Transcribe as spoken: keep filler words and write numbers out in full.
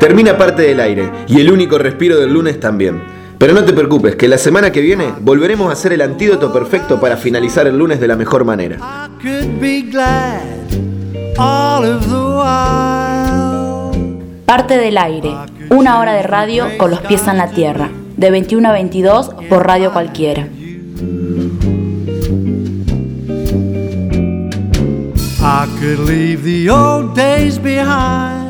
termina Parte del Aire y el único respiro del lunes también. Pero no te preocupes, que la semana que viene volveremos a hacer el antídoto perfecto para finalizar el lunes de la mejor manera. Parte del Aire, una hora de radio con los pies en la tierra, de veintiuno a veintidós por Radio Cualquiera. I could leave the old days behind.